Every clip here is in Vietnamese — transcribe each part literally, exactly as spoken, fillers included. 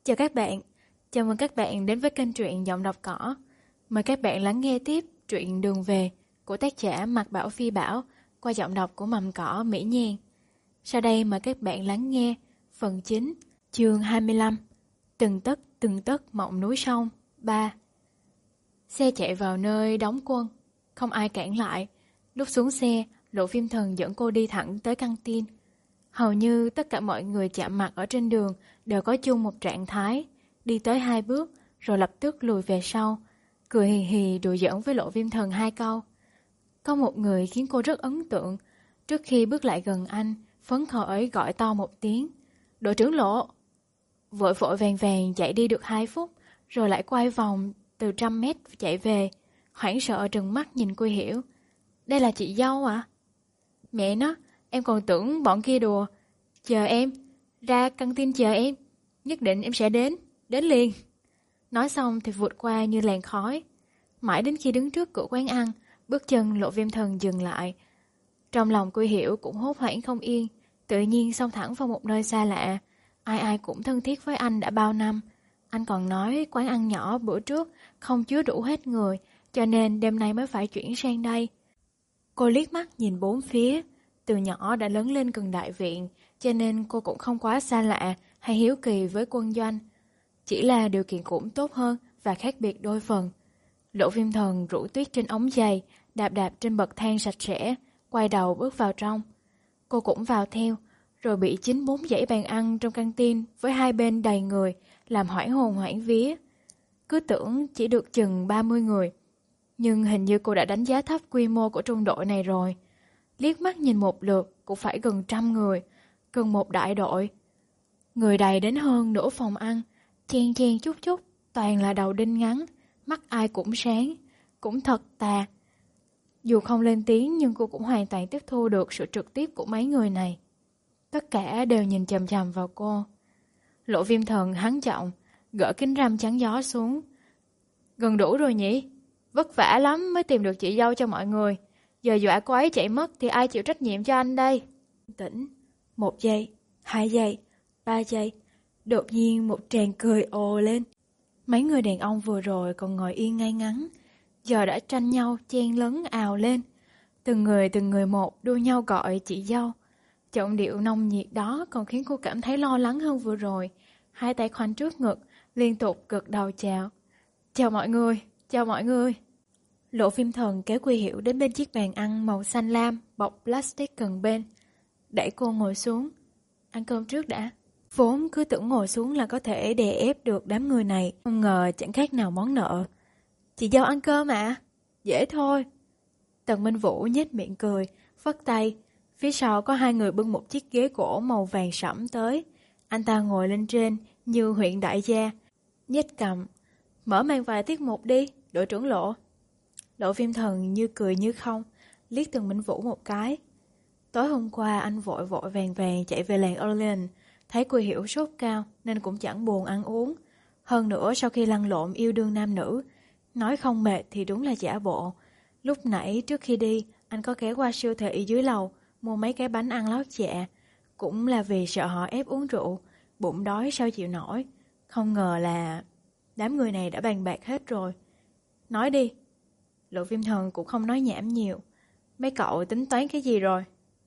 Chào các bạn, chào mừng các bạn đến với kênh truyện Giọng Đọc Cỏ. Mời các bạn lắng nghe tiếp truyện Đường Về của tác giả Mạc Bảo Phi Bảo qua giọng đọc của Mầm Cỏ Mỹ Nhan. Sau đây mời các bạn lắng nghe phần chín, chương hai mươi lăm, Từng tấc từng tấc mộng núi sông, ba. Xe chạy vào nơi đóng quân, không ai cản lại. Lúc xuống xe, Lộ Phim Thần dẫn cô đi thẳng tới căng tin. Hầu như tất cả mọi người chạm mặt ở trên đường đều có chung một trạng thái, đi tới hai bước rồi lập tức lùi về sau, cười hì hì đùa giỡn với Lộ Viêm Thần hai câu. Có một người khiến cô rất ấn tượng, trước khi bước lại gần anh, phấn khởi gọi to một tiếng, "Đội trưởng Lộ!" Vội vội vàng vàng chạy đi được hai phút, rồi lại quay vòng từ trăm mét chạy về, hoảng sợ trừng mắt nhìn Quy Hiểu. "Đây là chị dâu à?" "Mẹ nó, em còn tưởng bọn kia đùa. Chờ em, ra căng tin chờ em. Nhất định em sẽ đến, đến liền." Nói xong thì vụt qua như làn khói. Mãi đến khi đứng trước cửa quán ăn, bước chân Lộ Viêm Thần dừng lại. Trong lòng Quy Hiểu cũng hốt hoảng không yên, tự nhiên xông thẳng vào một nơi xa lạ. Ai ai cũng thân thiết với anh đã bao năm. Anh còn nói quán ăn nhỏ bữa trước không chứa đủ hết người, cho nên đêm nay mới phải chuyển sang đây. Cô liếc mắt nhìn bốn phía. Từ nhỏ đã lớn lên gần đại viện, cho nên cô cũng không quá xa lạ hay hiếu kỳ với quân doanh. Chỉ là điều kiện cũng tốt hơn và khác biệt đôi phần. Lộ Viêm Thần rủ tuyết trên ống giày, đạp đạp trên bậc thang sạch sẽ, quay đầu bước vào trong. Cô cũng vào theo, rồi bị chính bốn dãy bàn ăn trong căng tin với hai bên đầy người, làm hoảng hồn hoảng vía. Cứ tưởng chỉ được chừng ba mươi người, nhưng hình như cô đã đánh giá thấp quy mô của trung đội này rồi. Liếc mắt nhìn một lượt cũng phải gần trăm người, gần một đại đội. Người đầy đến hơn nửa phòng ăn, chen chen chút chút, toàn là đầu đinh ngắn, mắt ai cũng sáng, cũng thật tà. Dù không lên tiếng nhưng cô cũng hoàn toàn tiếp thu được sự trực tiếp của mấy người này. Tất cả đều nhìn chằm chằm vào cô. Lộ Viêm Thần hắn giọng, gỡ kính râm chắn gió xuống. "Gần đủ rồi nhỉ? Vất vả lắm mới tìm được chị dâu cho mọi người. Giờ dọa cô ấy chạy mất thì ai chịu trách nhiệm cho anh đây?" Tĩnh. Một giây, hai giây, ba giây. Đột nhiên một tràng cười ồ lên. Mấy người đàn ông vừa rồi còn ngồi yên ngay ngắn, giờ đã tranh nhau chen lấn ào lên. Từng người từng người một đua nhau gọi chị dâu. Giọng điệu nồng nhiệt đó còn khiến cô cảm thấy lo lắng hơn vừa rồi. Hai tay khoanh trước ngực, liên tục gật đầu chào. "Chào mọi người, chào mọi người." Lộ Phim Thần kéo Quy Hiểu đến bên chiếc bàn ăn màu xanh lam bọc plastic gần bên, đẩy cô ngồi xuống. "Ăn cơm trước đã." Vốn cứ tưởng ngồi xuống là có thể đè ép được đám người này, không ngờ chẳng khác nào món nợ. "Chị dâu ăn cơm ạ?" "Dễ thôi." Tần Minh Vũ nhếch miệng cười, phất tay. Phía sau có hai người bưng một chiếc ghế gỗ màu vàng sẫm tới. Anh ta ngồi lên trên như huyện đại gia, nhếch cằm. "Mở màn vài tiết mục đi, đội trưởng Lộ." Lộ Viêm Thần như cười như không, liếc Tần Minh Vũ một cái. Tối hôm qua anh vội vội vàng vàng chạy về làng Orleans, thấy Quy Hiểu sốt cao nên cũng chẳng buồn ăn uống. Hơn nữa sau khi lăn lộn yêu đương nam nữ, nói không mệt thì đúng là giả bộ. Lúc nãy trước khi đi, anh có ghé qua siêu thị dưới lầu, mua mấy cái bánh ăn lót dạ. Cũng là vì sợ họ ép uống rượu, bụng đói sao chịu nổi. Không ngờ là đám người này đã bàn bạc hết rồi. "Nói đi." Lộ Viêm Thần cũng không nói nhảm nhiều. "Mấy cậu tính toán cái gì rồi?"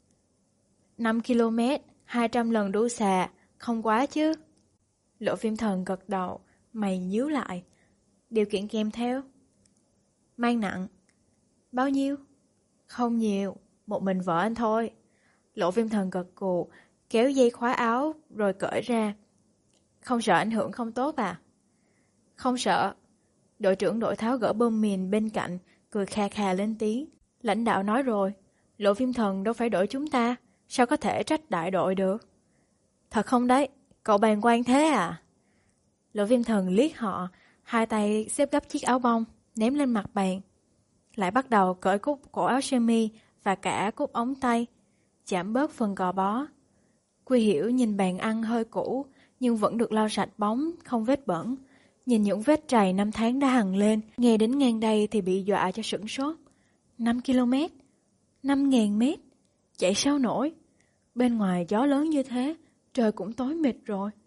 năm ki lô mét, hai trăm lần đu xà, không quá chứ?" Lộ Viêm Thần gật đầu, mày nhíu lại. "Điều kiện kèm theo?" "Mang nặng." "Bao nhiêu?" "Không nhiều, một mình vợ anh thôi." Lộ Viêm Thần gật gù, kéo dây khóa áo rồi cởi ra. "Không sợ ảnh hưởng không tốt à?" "Không sợ." Đội trưởng đội tháo gỡ bơm mìn bên cạnh, cười kha kha lên tiếng. "Lãnh đạo nói rồi, Lộ Viêm Thần đâu phải đội chúng ta, sao có thể trách đại đội được?" "Thật không đấy, cậu bàng quan thế à?" Lộ Viêm Thần liếc họ, hai tay xếp gấp chiếc áo bông, ném lên mặt bàn. Lại bắt đầu cởi cúc cổ áo sơ mi và cả cúc ống tay, chạm bớt phần gò bó. Quy Hiểu nhìn bàn ăn hơi cũ, nhưng vẫn được lau sạch bóng, không vết bẩn. Nhìn những vết trầy năm tháng đã hằn lên, nghe đến ngang đây thì bị dọa cho sửng sốt. năm ki lô mét, năm nghìn mét, chạy sao nổi. Bên ngoài gió lớn như thế, trời cũng tối mịt rồi.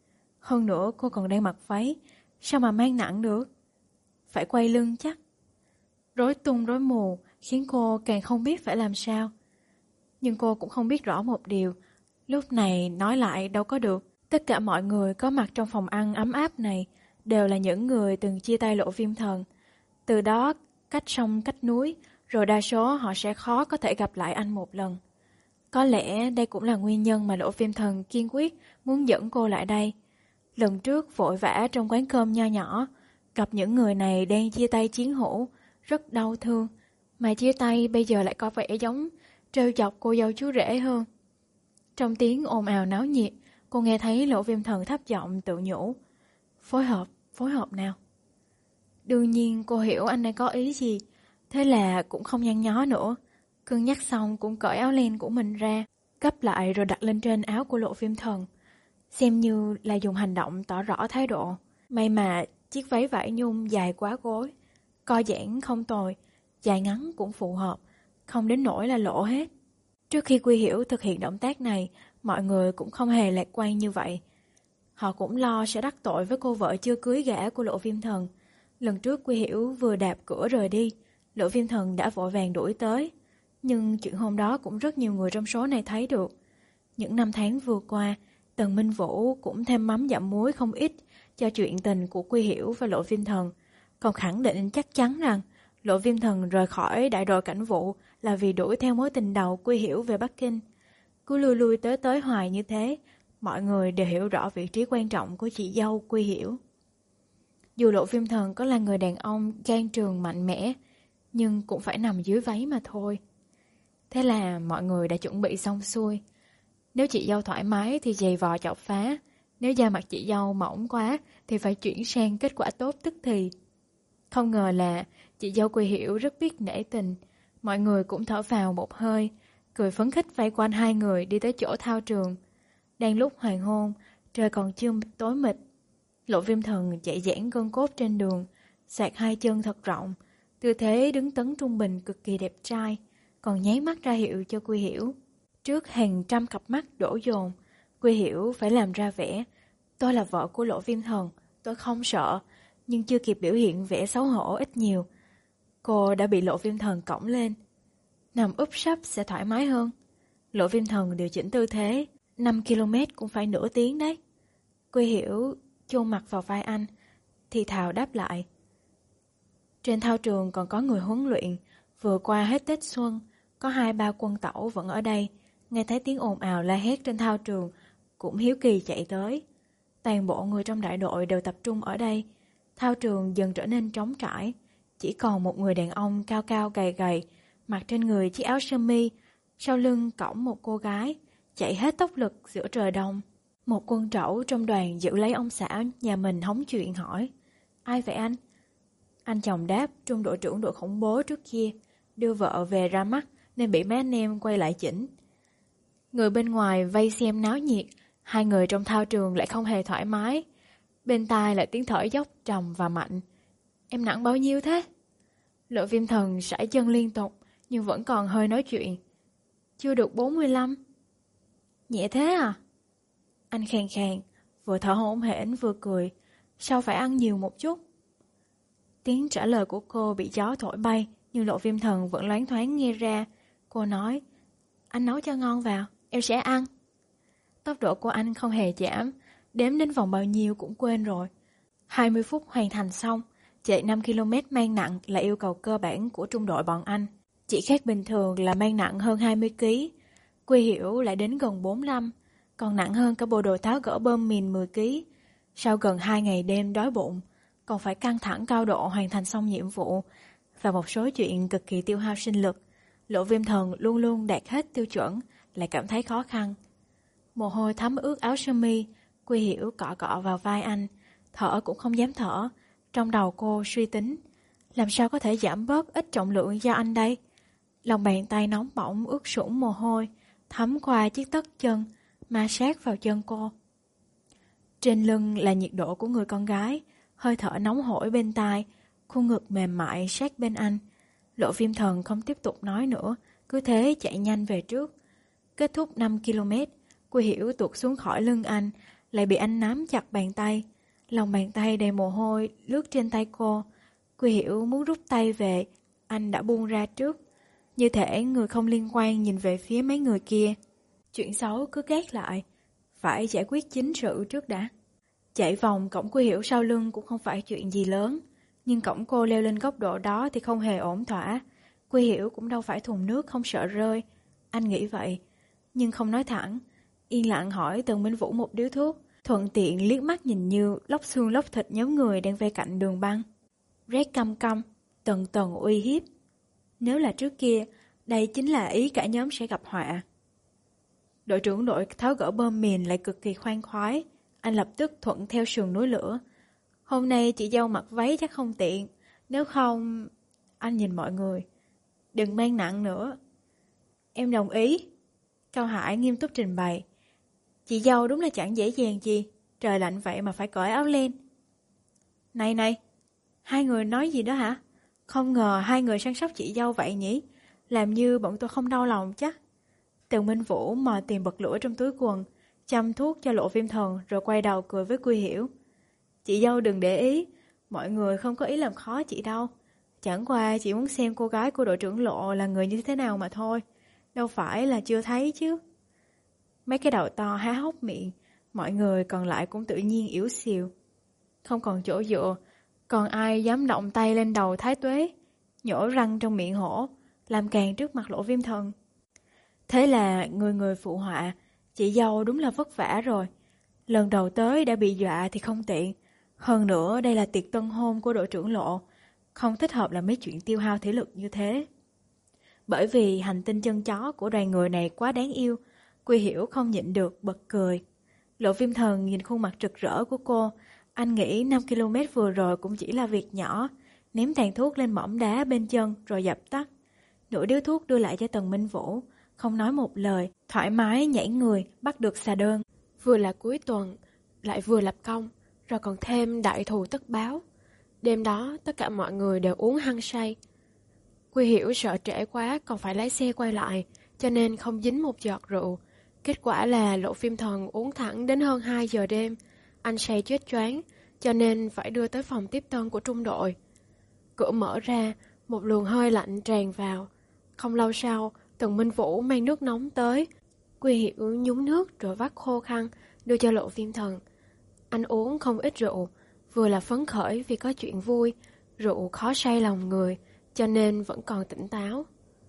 Hơn nữa cô còn đang mặc váy, sao mà mang nặng được? Phải quay lưng chắc. Rối tung rối mù khiến cô càng không biết phải làm sao. Nhưng cô cũng không biết rõ một điều, lúc này nói lại đâu có được. Tất cả mọi người có mặt trong phòng ăn ấm áp này đều là những người từng chia tay Lộ Viêm Thần. Từ đó cách sông cách núi, rồi đa số họ sẽ khó có thể gặp lại anh một lần. Có lẽ đây cũng là nguyên nhân mà Lộ Viêm Thần kiên quyết muốn dẫn cô lại đây. Lần trước vội vã trong quán cơm nho nhỏ, gặp những người này đang chia tay chiến hữu, rất đau thương. Mà chia tay bây giờ lại có vẻ giống trêu chọc cô dâu chú rể hơn. Trong tiếng ồn ào náo nhiệt, cô nghe thấy Lộ Viêm Thần thấp giọng tự nhủ. Phối hợp, phối hợp nào. Đương nhiên cô hiểu anh ấy có ý gì, thế là cũng không nhăn nhó nữa. Cân nhắc xong cũng cởi áo len của mình ra, gấp lại rồi đặt lên trên áo của Lộ Viêm Thần. Xem như là dùng hành động tỏ rõ thái độ. May mà chiếc váy vải nhung dài quá gối, co giãn không tồi, dài ngắn cũng phù hợp, không đến nỗi là lộ hết. Trước khi Quy Hiểu thực hiện động tác này, mọi người cũng không hề lạc quan như vậy. Họ cũng lo sẽ đắc tội với cô vợ chưa cưới gả của Lộ Viêm Thần. Lần trước Quy Hiểu vừa đạp cửa rời đi, Lộ Viêm Thần đã vội vàng đuổi tới. Nhưng chuyện hôm đó cũng rất nhiều người trong số này thấy được. Những năm tháng vừa qua, Tần Minh Vũ cũng thêm mắm dặm muối không ít cho chuyện tình của Quy Hiểu và Lộ Viêm Thần. Còn khẳng định chắc chắn rằng Lộ Viêm Thần rời khỏi đại đội cảnh vụ là vì đuổi theo mối tình đầu Quy Hiểu về Bắc Kinh. Cứ lui lui tới tới hoài như thế, mọi người đều hiểu rõ vị trí quan trọng của chị dâu Quy Hiểu. Dù Lộ Viêm Thần có là người đàn ông gan trường mạnh mẽ, nhưng cũng phải nằm dưới váy mà thôi. Thế là mọi người đã chuẩn bị xong xuôi. Nếu chị dâu thoải mái thì giày vò chọc phá, nếu da mặt chị dâu mỏng quá thì phải chuyển sang kết quả tốt tức thì. Không ngờ là chị dâu Quy Hiểu rất biết nể tình, mọi người cũng thở phào một hơi, cười phấn khích vây quanh hai người đi tới chỗ thao trường. Đang lúc hoàng hôn, trời còn chưa tối mịt. Lộ Viêm Thần chạy giãn gân cốt trên đường, xoạc hai chân thật rộng, tư thế đứng tấn trung bình cực kỳ đẹp trai, còn nháy mắt ra hiệu cho Quy Hiểu. Trước hàng trăm cặp mắt đổ dồn, Quy Hiểu phải làm ra vẻ. Tôi là vợ của Lộ Viêm Thần, tôi không sợ, nhưng chưa kịp biểu hiện vẻ xấu hổ ít nhiều. Cô đã bị Lộ Viêm Thần cõng lên. Nằm úp sấp sẽ thoải mái hơn. Lộ Viêm Thần điều chỉnh tư thế, năm ki lô mét cũng phải nửa tiếng đấy. Quy Hiểu chôn mặt vào vai anh, thì thào đáp lại. Trên thao trường còn có người huấn luyện, vừa qua hết Tết Xuân, có hai ba quân tẩu vẫn ở đây, nghe thấy tiếng ồn ào la hét trên thao trường, cũng hiếu kỳ chạy tới. Toàn bộ người trong đại đội đều tập trung ở đây, thao trường dần trở nên trống trải, chỉ còn một người đàn ông cao cao gầy gầy, mặc trên người chiếc áo sơ mi, sau lưng cõng một cô gái, chạy hết tốc lực giữa trời đông. Một quân trẩu trong đoàn giữ lấy ông xã nhà mình hóng chuyện hỏi, ai vậy anh? Anh chồng đáp, trung đội trưởng đội khủng bố trước kia, đưa vợ về ra mắt nên bị mấy anh em quay lại chỉnh. Người bên ngoài vây xem náo nhiệt, hai người trong thao trường lại không hề thoải mái. Bên tai lại tiếng thở dốc trầm và mạnh. Em nặng bao nhiêu thế? Lộ Viêm Thần sải chân liên tục, nhưng vẫn còn hơi nói chuyện. Chưa được bốn mươi lăm. Nhẹ thế à? Anh khàn khàn, vừa thở hổn hển vừa cười. Sao phải ăn nhiều một chút? Tiếng trả lời của cô bị gió thổi bay, nhưng Lộ Viêm Thần vẫn loáng thoáng nghe ra. Cô nói, anh nấu cho ngon vào, em sẽ ăn. Tốc độ của anh không hề giảm, đếm đến vòng bao nhiêu cũng quên rồi. hai mươi phút hoàn thành xong, chạy năm ki lô mét mang nặng là yêu cầu cơ bản của trung đội bọn anh. Chỉ khác bình thường là mang nặng hơn hai mươi ki lô gam, Quy Hiểu lại đến gần bốn mươi lăm, còn nặng hơn cả bộ đồ tháo gỡ bơm mìn mười ki lô gam. Sau gần hai ngày đêm đói bụng, còn phải căng thẳng cao độ hoàn thành xong nhiệm vụ, và một số chuyện cực kỳ tiêu hao sinh lực, Lộ Viêm Thần luôn luôn đạt hết tiêu chuẩn, lại cảm thấy khó khăn. Mồ hôi thấm ướt áo sơ mi, Quy Hiểu cọ cọ vào vai anh, thở cũng không dám thở. Trong đầu cô suy tính, làm sao có thể giảm bớt ít trọng lượng cho anh đây? Lòng bàn tay nóng bỏng ướt sũng mồ hôi, thấm qua chiếc tất chân, ma sát vào chân cô. Trên lưng là nhiệt độ của người con gái, hơi thở nóng hổi bên tai, khuôn ngực mềm mại sát bên anh. Lộ Viêm Thần không tiếp tục nói nữa, cứ thế chạy nhanh về trước. Kết thúc năm ki lô mét, Quy Hiểu tuột xuống khỏi lưng anh, lại bị anh nắm chặt bàn tay. Lòng bàn tay đầy mồ hôi lướt trên tay cô. Quy Hiểu muốn rút tay về, anh đã buông ra trước. Như thể người không liên quan nhìn về phía mấy người kia. Chuyện xấu cứ gác lại, phải giải quyết chính sự trước đã. Chạy vòng cổng Quy Hiểu sau lưng cũng không phải chuyện gì lớn, nhưng cổng cô leo lên góc độ đó thì không hề ổn thỏa. Quy Hiểu cũng đâu phải thùng nước không sợ rơi. Anh nghĩ vậy, nhưng không nói thẳng. Yên lặng hỏi Tần Minh Vũ một điếu thuốc, thuận tiện liếc mắt nhìn Như lóc xương lóc thịt nhóm người đang vây cạnh đường băng. Rét căm căm, tần tần uy hiếp. Nếu là trước kia, đây chính là ý cả nhóm sẽ gặp họa. Đội trưởng đội tháo gỡ bơm mìn lại cực kỳ khoan khoái. Anh lập tức thuận theo sườn núi lửa. Hôm nay chị dâu mặc váy chắc không tiện. Nếu không... Anh nhìn mọi người. Đừng mang nặng nữa. Em đồng ý. Cao Hải nghiêm túc trình bày. Chị dâu đúng là chẳng dễ dàng gì. Trời lạnh vậy mà phải cởi áo len. Này này, hai người nói gì đó hả? Không ngờ hai người săn sóc chị dâu vậy nhỉ? Làm như bọn tôi không đau lòng chắc. Tần Minh Vũ mò tìm bật lửa trong túi quần, chăm thuốc cho Lộ Viêm Thần rồi quay đầu cười với Quy Hiểu. Chị dâu đừng để ý, mọi người không có ý làm khó chị đâu. Chẳng qua chị muốn xem cô gái của đội trưởng Lộ là người như thế nào mà thôi. Đâu phải là chưa thấy chứ. Mấy cái đầu to há hốc miệng, mọi người còn lại cũng tự nhiên yếu xìu. Không còn chỗ dựa, còn ai dám động tay lên đầu Thái Tuế, nhổ răng trong miệng hổ, làm càng trước mặt Lộ Viêm Thần. Thế là người người phụ họa, chị dâu đúng là vất vả rồi. Lần đầu tới đã bị dọa thì không tiện. Hơn nữa đây là tiệc tân hôn của đội trưởng Lộ, không thích hợp làm mấy chuyện tiêu hao thể lực như thế. Bởi vì hành tinh chân chó của đoàn người này quá đáng yêu, Quy Hiểu không nhịn được bật cười. Lộ Viêm Thần nhìn khuôn mặt rực rỡ của cô, anh nghĩ năm ki lô mét vừa rồi cũng chỉ là việc nhỏ, ném tàn thuốc lên mỏm đá bên chân rồi dập tắt. Nửa điếu thuốc đưa lại cho Tần Minh Vũ, không nói một lời, thoải mái nhảy người bắt được xà đơn. Vừa là cuối tuần, lại vừa lập công, rồi còn thêm đại thù tất báo. Đêm đó tất cả mọi người đều uống hăng say. Quy Hiểu sợ trễ quá còn phải lái xe quay lại, cho nên không dính một giọt rượu. Kết quả là Lộ Viêm Thần uống thẳng đến hơn hai giờ đêm. Anh say chết choáng, cho nên phải đưa tới phòng tiếp tân của trung đội. Cửa mở ra, một luồng hơi lạnh tràn vào. Không lâu sau, Tần Minh Vũ mang nước nóng tới. Quy Hiểu nhúng nước rồi vắt khô khăn, đưa cho Lộ Viêm Thần. Anh uống không ít rượu, vừa là phấn khởi vì có chuyện vui, rượu khó say lòng người, cho nên vẫn còn tỉnh táo.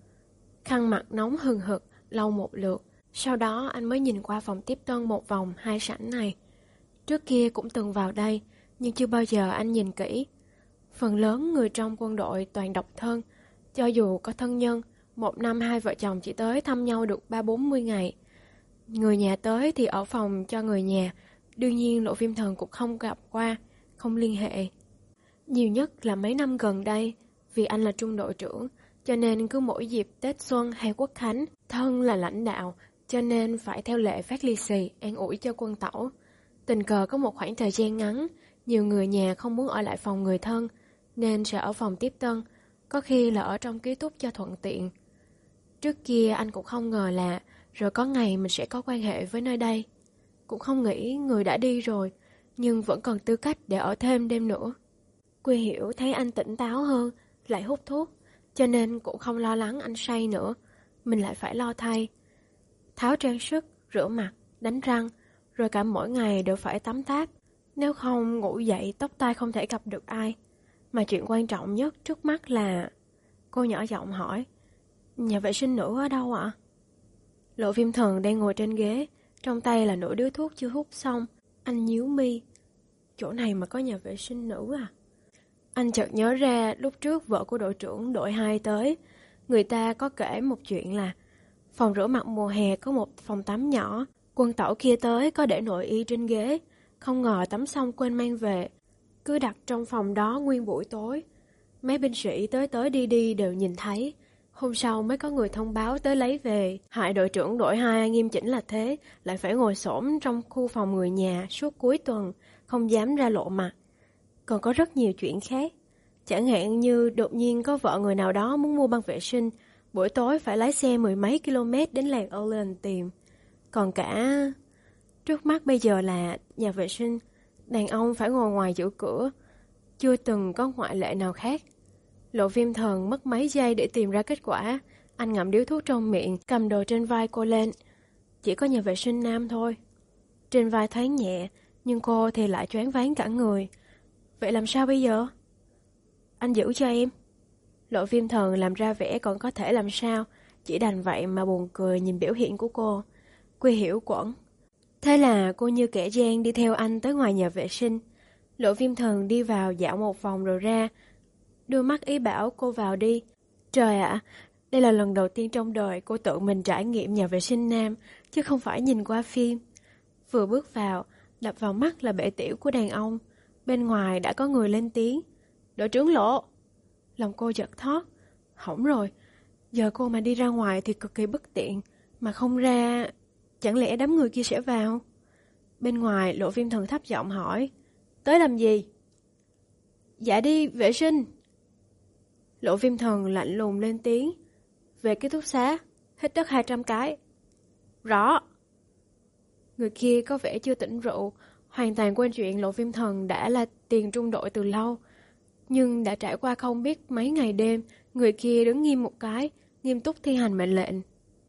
Khăn mặt nóng hừng hực, lau một lượt, sau đó anh mới nhìn qua phòng tiếp tân một vòng hai sảnh này. Trước kia cũng từng vào đây, nhưng chưa bao giờ anh nhìn kỹ. Phần lớn người trong quân đội toàn độc thân, cho dù có thân nhân, một năm hai vợ chồng chỉ tới thăm nhau được ba bốn mươi ngày. Người nhà tới thì ở phòng cho người nhà, đương nhiên Lộ Viêm Thần cũng không gặp qua, không liên hệ. Nhiều nhất là mấy năm gần đây, vì anh là trung đội trưởng, cho nên cứ mỗi dịp Tết Xuân hay Quốc Khánh, thân là lãnh đạo, cho nên phải theo lệ phát lì xì, an ủi cho quân tẩu. Tình cờ có một khoảng thời gian ngắn, nhiều người nhà không muốn ở lại phòng người thân, nên sẽ ở phòng tiếp tân, có khi là ở trong ký túc cho thuận tiện. Trước kia anh cũng không ngờ là rồi có ngày mình sẽ có quan hệ với nơi đây. Cũng không nghĩ người đã đi rồi, nhưng vẫn còn tư cách để ở thêm đêm nữa. Quy Hiểu thấy anh tỉnh táo hơn, lại hút thuốc, cho nên cũng không lo lắng anh say nữa. Mình lại phải lo thay. Tháo trang sức, rửa mặt, đánh răng, rồi cả mỗi ngày đều phải tắm táp. Nếu không ngủ dậy tóc tai không thể gặp được ai. Mà chuyện quan trọng nhất trước mắt là... Cô nhỏ giọng hỏi, nhà vệ sinh nữ ở đâu ạ? Lộ Viêm Thần đang ngồi trên ghế, trong tay là nửa điếu thuốc chưa hút xong. Anh nhíu mi. Chỗ này mà có nhà vệ sinh nữ à? Anh chợt nhớ ra lúc trước vợ của đội trưởng đội hai tới, người ta có kể một chuyện là phòng rửa mặt mùa hè có một phòng tắm nhỏ. Quân tẩu kia tới có để nội y trên ghế, không ngờ tắm xong quên mang về, cứ đặt trong phòng đó nguyên buổi tối. Mấy binh sĩ tới tới đi đi đều nhìn thấy. Hôm sau mới có người thông báo tới lấy về. Hại đội trưởng đội hai nghiêm chỉnh là thế, lại phải ngồi xổm trong khu phòng người nhà suốt cuối tuần, không dám ra lộ mặt. Còn có rất nhiều chuyện khác. Chẳng hạn như đột nhiên có vợ người nào đó muốn mua băng vệ sinh, buổi tối phải lái xe mười mấy km đến làng Orleans tìm. Còn cả... Trước mắt bây giờ là nhà vệ sinh, đàn ông phải ngồi ngoài giữ cửa, chưa từng có ngoại lệ nào khác. Lộ Viêm Thần mất mấy giây để tìm ra kết quả. Anh ngậm điếu thuốc trong miệng, cầm đồ trên vai cô lên. Chỉ có nhà vệ sinh nam thôi. Trên vai thoáng nhẹ, nhưng cô thì lại choáng váng cả người. Vậy làm sao bây giờ? Anh giữ cho em. Lộ Viêm Thần làm ra vẻ còn có thể làm sao, chỉ đành vậy mà buồn cười nhìn biểu hiện của cô. Quy Hiểu quẩn. Thế là cô như kẻ gian đi theo anh tới ngoài nhà vệ sinh. Lộ Viêm Thần đi vào dạo một vòng rồi ra, đưa mắt ý bảo cô vào đi. Trời ạ, đây là lần đầu tiên trong đời cô tự mình trải nghiệm nhà vệ sinh nam, chứ không phải nhìn qua phim. Vừa bước vào, đập vào mắt là bể tiểu của đàn ông. Bên ngoài đã có người lên tiếng. Đội trưởng Lộ. Lòng cô giật thót. Hỏng rồi, giờ cô mà đi ra ngoài thì cực kỳ bất tiện. Mà không ra, chẳng lẽ đám người kia sẽ vào? Bên ngoài Lộ Viêm Thần thấp giọng hỏi. Tới làm gì? Dạ đi vệ sinh. Lộ Viêm Thần lạnh lùng lên tiếng. Về ký túc xá, hít đất hai trăm cái. Rõ. Người kia có vẻ chưa tỉnh rượu, hoàn toàn quên chuyện Lộ Viêm Thần đã là tiền trung đội từ lâu. Nhưng đã trải qua không biết mấy ngày đêm, người kia đứng nghiêm một cái, nghiêm túc thi hành mệnh lệnh.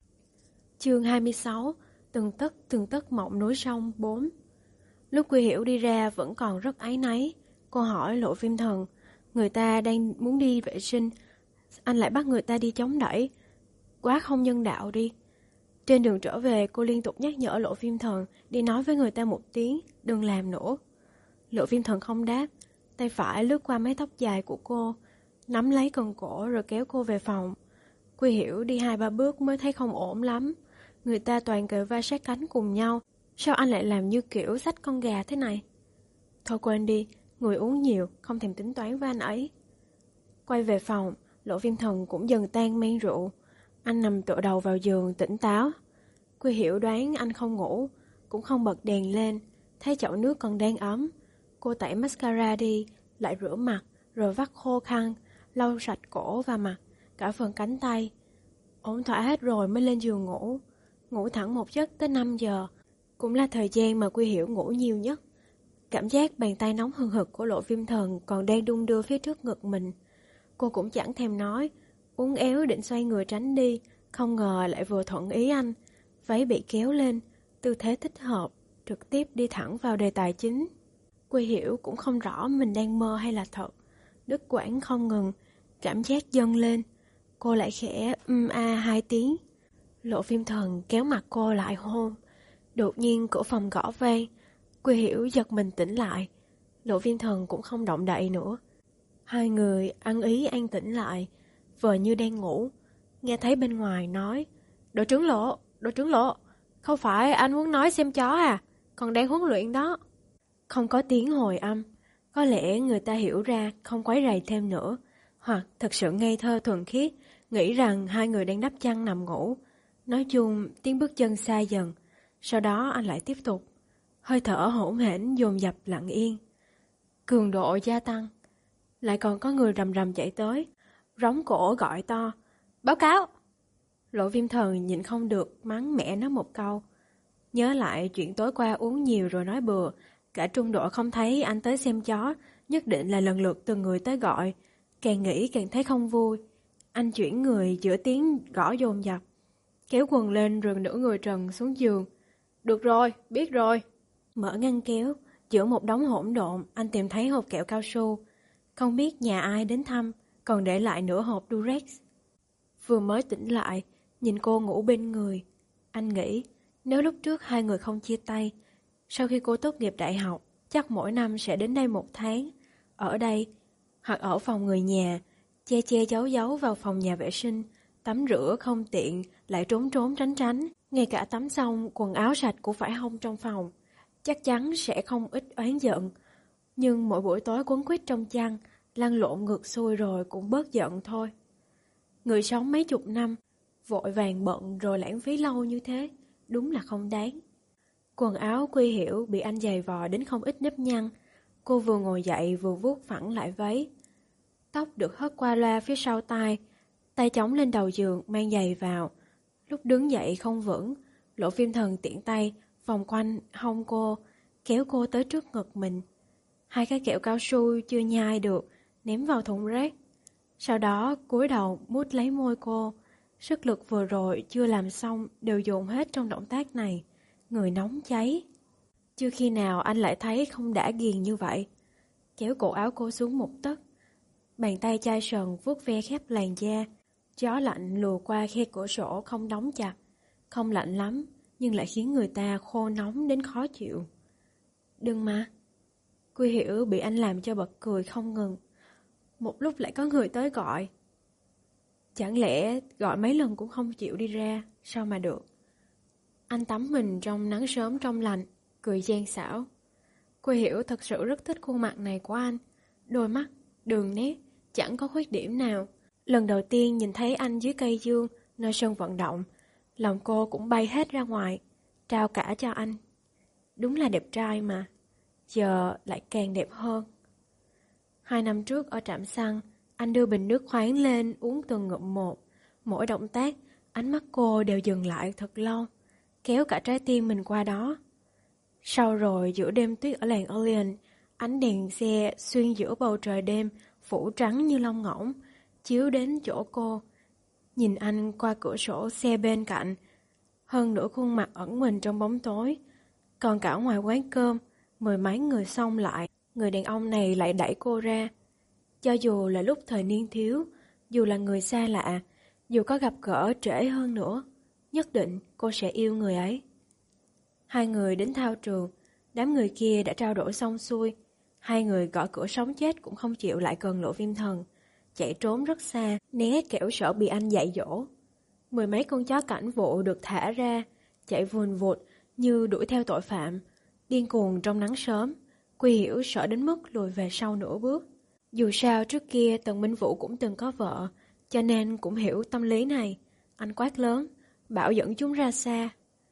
Chương hai mươi sáu. Từng tấc từng tấc mộng núi sông bốn. Lúc Quy Hiểu đi ra vẫn còn rất áy náy. Cô hỏi Lộ Viêm Thần, người ta đang muốn đi vệ sinh, anh lại bắt người ta đi chống đẩy. Quá không nhân đạo đi. Trên đường trở về cô liên tục nhắc nhở Lộ Viêm Thần đi nói với người ta một tiếng, đừng làm nữa. Lộ Viêm Thần không đáp, tay phải lướt qua mái tóc dài của cô, nắm lấy cần cổ rồi kéo cô về phòng. Quy Hiểu đi hai ba bước mới thấy không ổn lắm. Người ta toàn kề vai sát cánh cùng nhau, sao anh lại làm như kiểu xách con gà thế này? Thôi quên đi, người uống nhiều, không thèm tính toán với anh ấy. Quay về phòng, Lộ Viêm Thần cũng dần tan men rượu. Anh nằm tựa đầu vào giường tỉnh táo. Quy Hiểu đoán anh không ngủ, cũng không bật đèn lên, thấy chậu nước còn đang ấm. Cô tẩy mascara đi, lại rửa mặt, rồi vắt khô khăn, lau sạch cổ và mặt, cả phần cánh tay. Ổn thỏa hết rồi mới lên giường ngủ. Ngủ thẳng một giấc tới năm giờ, cũng là thời gian mà Quy Hiểu ngủ nhiều nhất. Cảm giác bàn tay nóng hừng hực của Lộ Viêm Thần còn đang đung đưa phía trước ngực mình. Cô cũng chẳng thèm nói, uốn éo định xoay người tránh đi, không ngờ lại vừa thuận ý anh. Váy bị kéo lên, tư thế thích hợp, trực tiếp đi thẳng vào đề tài chính. Quy Hiểu cũng không rõ mình đang mơ hay là thật. Đứt quãng không ngừng, cảm giác dâng lên. Cô lại khẽ um a hai tiếng. Lộ Viêm Thần kéo mặt cô lại hôn. Đột nhiên cửa phòng gõ vang. Quy Hiểu giật mình tỉnh lại. Lộ Viêm Thần cũng không động đậy nữa. Hai người ăn ý an tĩnh lại, vờ như đang ngủ. Nghe thấy bên ngoài nói, đội trưởng Lộ, đội trưởng Lộ, không phải anh muốn nói xem chó à, còn đang huấn luyện đó. Không có tiếng hồi âm. Có lẽ người ta hiểu ra không quấy rầy thêm nữa, hoặc thật sự ngây thơ thuần khiết, nghĩ rằng hai người đang đắp chăn nằm ngủ. Nói chung, tiếng bước chân xa dần. Sau đó anh lại tiếp tục. Hơi thở hỗn hển dồn dập lặng yên. Cường độ gia tăng. Lại còn có người rầm rầm chạy tới, rống cổ gọi to. Báo cáo! Lộ Viêm Thần nhịn không được mắng mẹ nó một câu. Nhớ lại chuyện tối qua uống nhiều rồi nói bừa. Cả trung đội không thấy anh tới xem chó, nhất định là lần lượt từng người tới gọi. Càng nghĩ càng thấy không vui. Anh chuyển người giữa tiếng gõ dồn dập, kéo quần lên rồi nửa người trần xuống giường. Được rồi, biết rồi. Mở ngăn kéo, giữa một đống hỗn độn, anh tìm thấy hộp kẹo cao su. Không biết nhà ai đến thăm, còn để lại nửa hộp Durex. Vừa mới tỉnh lại, nhìn cô ngủ bên người. Anh nghĩ, nếu lúc trước hai người không chia tay, sau khi cô tốt nghiệp đại học, chắc mỗi năm sẽ đến đây một tháng. Ở đây, hoặc ở phòng người nhà, che che giấu giấu vào phòng nhà vệ sinh, tắm rửa không tiện, lại trốn trốn tránh tránh. Ngay cả tắm xong, quần áo sạch cũng phải hong trong phòng. Chắc chắn sẽ không ít oán giận. Nhưng mỗi buổi tối quấn quýt trong chăn, lăn lộn ngược xuôi rồi cũng bớt giận thôi. Người sống mấy chục năm, vội vàng bận rồi lãng phí lâu như thế, đúng là không đáng. Quần áo Quy Hiểu bị anh giày vò đến không ít nếp nhăn. Cô vừa ngồi dậy vừa vuốt phẳng lại váy. Tóc được hất qua loa phía sau tai, tay chống lên đầu giường mang giày vào. Lúc đứng dậy không vững, Lộ Viêm Thần tiện tay vòng quanh hông cô, kéo cô tới trước ngực mình. Hai cái kẹo cao su chưa nhai được, ném vào thùng rác. Sau đó cúi đầu mút lấy môi cô. Sức lực vừa rồi chưa làm xong đều dồn hết trong động tác này. Người nóng cháy. Chưa khi nào anh lại thấy không đã ghiền như vậy. Kéo cổ áo cô xuống một tấc. Bàn tay chai sần vuốt ve khép làn da. Gió lạnh lùa qua khe cửa sổ không đóng chặt. Không lạnh lắm, nhưng lại khiến người ta khô nóng đến khó chịu. Đừng mà. Quy Hiểu bị anh làm cho bật cười không ngừng. Một lúc lại có người tới gọi. Chẳng lẽ gọi mấy lần cũng không chịu đi ra, sao mà được. Anh tắm mình trong nắng sớm trong lành, cười gian xảo. Quy Hiểu thật sự rất thích khuôn mặt này của anh. Đôi mắt, đường nét, chẳng có khuyết điểm nào. Lần đầu tiên nhìn thấy anh dưới cây dương, nơi sân vận động, lòng cô cũng bay hết ra ngoài, trao cả cho anh. Đúng là đẹp trai mà, giờ lại càng đẹp hơn. Hai năm trước ở trạm xăng, anh đưa bình nước khoáng lên uống từng ngụm một. Mỗi động tác, ánh mắt cô đều dừng lại thật lâu, kéo cả trái tim mình qua đó. Sau rồi giữa đêm tuyết ở làng Orleans, ánh đèn xe xuyên giữa bầu trời đêm, phủ trắng như lông ngỗng, chiếu đến chỗ cô. Nhìn anh qua cửa sổ xe bên cạnh, hơn nửa khuôn mặt ẩn mình trong bóng tối. Còn cả ngoài quán cơm, mười mấy người xông lại, người đàn ông này lại đẩy cô ra. Cho dù là lúc thời niên thiếu, dù là người xa lạ, dù có gặp gỡ trễ hơn nữa, nhất định cô sẽ yêu người ấy. Hai người đến thao trường, đám người kia đã trao đổi xong xuôi. Hai người gõ cửa sống chết cũng không chịu lại gần Lộ Viêm Thần, chạy trốn rất xa, né kẻo sợ bị anh dạy dỗ. Mười mấy con chó cảnh vụ được thả ra, chạy vùn vụt như đuổi theo tội phạm, điên cuồng trong nắng sớm. Quy Hiểu sợ đến mức lùi về sau nửa bước. Dù sao trước kia Tần Minh Vũ cũng từng có vợ, cho nên cũng hiểu tâm lý này. Anh quát lớn, bảo dẫn chúng ra xa.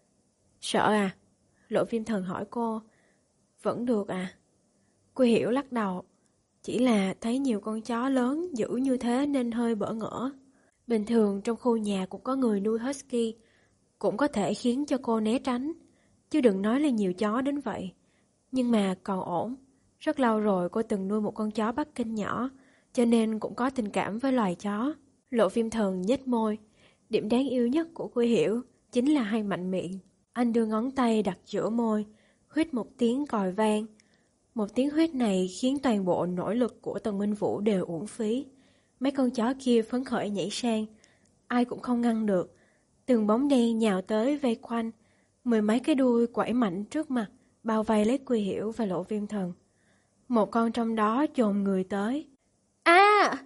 Sợ à? Lộ Viêm Thần hỏi cô. Vẫn được à? Quy Hiểu lắc đầu. Chỉ là thấy nhiều con chó lớn dữ như thế nên hơi bỡ ngỡ. Bình thường trong khu nhà cũng có người nuôi husky, cũng có thể khiến cho cô né tránh, chứ đừng nói là nhiều chó đến vậy. Nhưng mà còn ổn. Rất lâu rồi cô từng nuôi một con chó Bắc Kinh nhỏ, cho nên cũng có tình cảm với loài chó. Lộ Viêm Thần nhếch môi. Điểm đáng yêu nhất của Quy Hiểu chính là hay mạnh miệng. Anh đưa ngón tay đặt giữa môi, huýt một tiếng còi vang. Một tiếng huýt này khiến toàn bộ nỗ lực của Tần Minh Vũ đều uổng phí. Mấy con chó kia phấn khởi nhảy sang, ai cũng không ngăn được. Từng bóng đen nhào tới vây quanh, mười mấy cái đuôi quẩy mạnh trước mặt, bao vây lấy Quy Hiểu và Lộ Viêm Thần. Một con trong đó chồm người tới. A! À!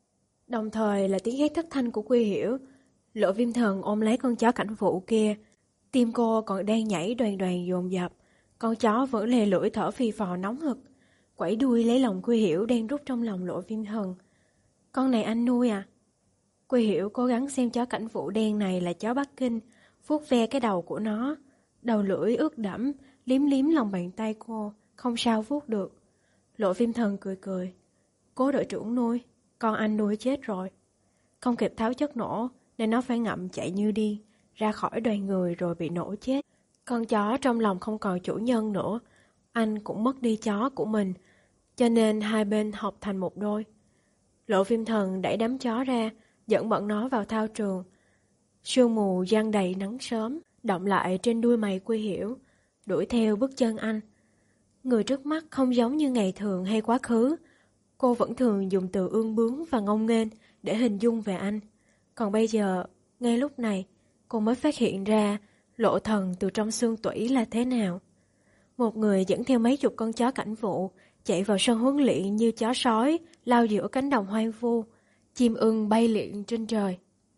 Đồng thời là tiếng hét thất thanh của Quy Hiểu. Lộ Viêm Thần ôm lấy con chó cảnh vụ kia. Tim cô còn đang nhảy đoàn đoàn dồn dập. Con chó vẫn lè lưỡi thở phì phò nóng hực, quẩy đuôi lấy lòng Quy Hiểu đang rút trong lòng Lộ Viêm Thần. Con này anh nuôi à? Quy Hiểu cố gắng xem chó cảnh vụ đen này là chó Bắc Kinh, vuốt ve cái đầu của nó. Đầu lưỡi ướt đẫm, liếm liếm lòng bàn tay cô, không sao vuốt được. Lộ Viêm Thần cười cười. Cố đội trưởng nuôi, con anh nuôi chết rồi. Không kịp tháo chất nổ, nên nó phải ngậm chạy như đi, ra khỏi đoàn người rồi bị nổ chết. Con chó trong lòng không còn chủ nhân nữa, anh cũng mất đi chó của mình, cho nên hai bên hợp thành một đôi. Lộ Viêm Thần đẩy đám chó ra, dẫn bọn nó vào thao trường. Sương mù giăng đầy nắng sớm, động lại trên đuôi mày Quy Hiểu, đuổi theo bước chân anh. Người trước mắt không giống như ngày thường hay quá khứ. Cô vẫn thường dùng từ ương bướng và ngông nghênh để hình dung về anh. Còn bây giờ, ngay lúc này, cô mới phát hiện ra Lộ Thần từ trong xương tủy là thế nào. Một người dẫn theo mấy chục con chó cảnh vụ, chạy vào sân huấn luyện như chó sói, lao giữa cánh đồng hoang vu, chim ưng bay lượn trên trời.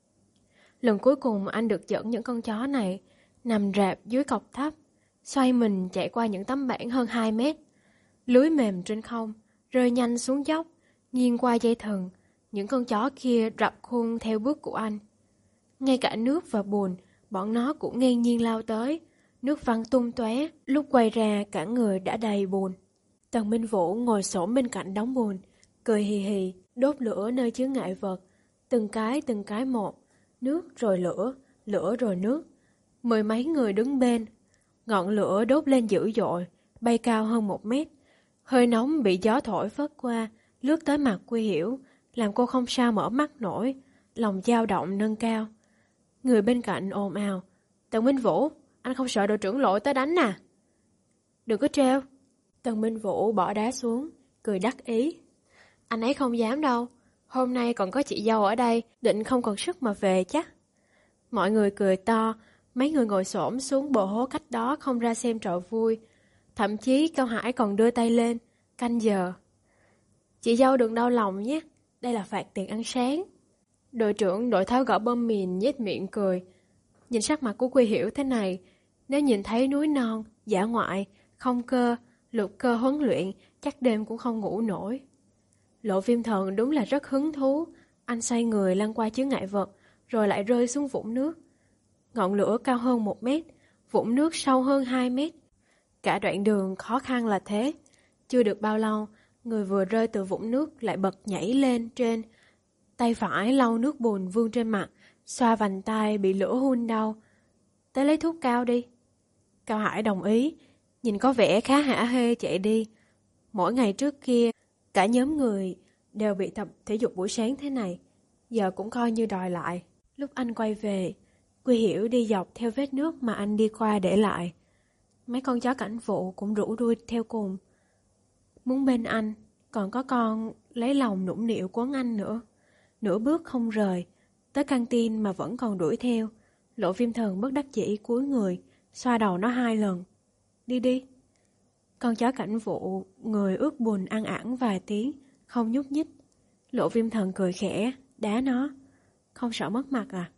Lần cuối cùng anh được dẫn những con chó này, nằm rạp dưới cọc thấp, xoay mình chạy qua những tấm bảng hơn hai mét. Lưới mềm trên không, rơi nhanh xuống dốc, nghiêng qua dây thừng, những con chó kia rập khuôn theo bước của anh. Ngay cả nước và bùn, bọn nó cũng ngang nhiên lao tới, nước văng tung tóe, lúc quay ra cả người đã đầy bùn. Tần Minh Vũ ngồi xổm bên cạnh đống bùn, cười hì hì, đốt lửa nơi chướng ngại vật, từng cái từng cái một, nước rồi lửa, lửa rồi nước. Mười mấy người đứng bên, Ngọn lửa đốt lên dữ dội, bay cao hơn một mét. Hơi nóng bị gió thổi phất qua, lướt tới mặt Quy Hiểu, làm cô không sao mở mắt nổi, lòng dao động nâng cao. Người bên cạnh ồn ào: Tần Minh Vũ, anh không sợ đội trưởng Lộ tới đánh à? Đừng có trêu. Tần Minh Vũ bỏ đá xuống, cười đắc ý. Anh ấy không dám đâu, hôm nay còn có chị dâu ở đây, định không còn sức mà về chắc. Mọi người cười to, mấy người ngồi xổm xuống bờ hố cách đó không ra xem trò vui. Thậm chí Cao Hải còn đưa tay lên, canh giờ. Chị dâu đừng đau lòng nhé, đây là phạt tiền ăn sáng. Đội trưởng đội tháo gỡ bơm mìn nhếch miệng cười. Nhìn sắc mặt của Quy Hiểu thế này, nếu nhìn thấy núi non, dã ngoại, không cơ, lục cơ huấn luyện, chắc đêm cũng không ngủ nổi. Lộ Viêm Thần đúng là rất hứng thú. Anh xoay người lăn qua chướng ngại vật, rồi lại rơi xuống vũng nước. Ngọn lửa cao hơn một mét, vũng nước sâu hơn hai mét. Cả đoạn đường khó khăn là thế. Chưa được bao lâu, người vừa rơi từ vũng nước lại bật nhảy lên trên. Tay phải lau nước bùn vương trên mặt, xoa vành tay bị lửa hun đau. Tới lấy thuốc cao đi. Cao Hải đồng ý, nhìn có vẻ khá hả hê chạy đi. Mỗi ngày trước kia, cả nhóm người đều bị tập thể dục buổi sáng thế này, giờ cũng coi như đòi lại. Lúc anh quay về, Quy Hiểu đi dọc theo vết nước mà anh đi qua để lại. Mấy con chó cảnh vụ cũng rủ đuôi theo cùng. Muốn bên anh, còn có con lấy lòng nũng nịu quấn anh nữa. Nửa bước không rời, tới căng tin mà vẫn còn đuổi theo. Lộ Viêm Thần bất đắc dĩ cúi người, xoa đầu nó hai lần. Đi đi. Con chó cảnh vụ, người ướt bùn ăn ẳng vài tiếng, không nhúc nhích. Lộ Viêm Thần cười khẽ, đá nó. Không sợ mất mặt à?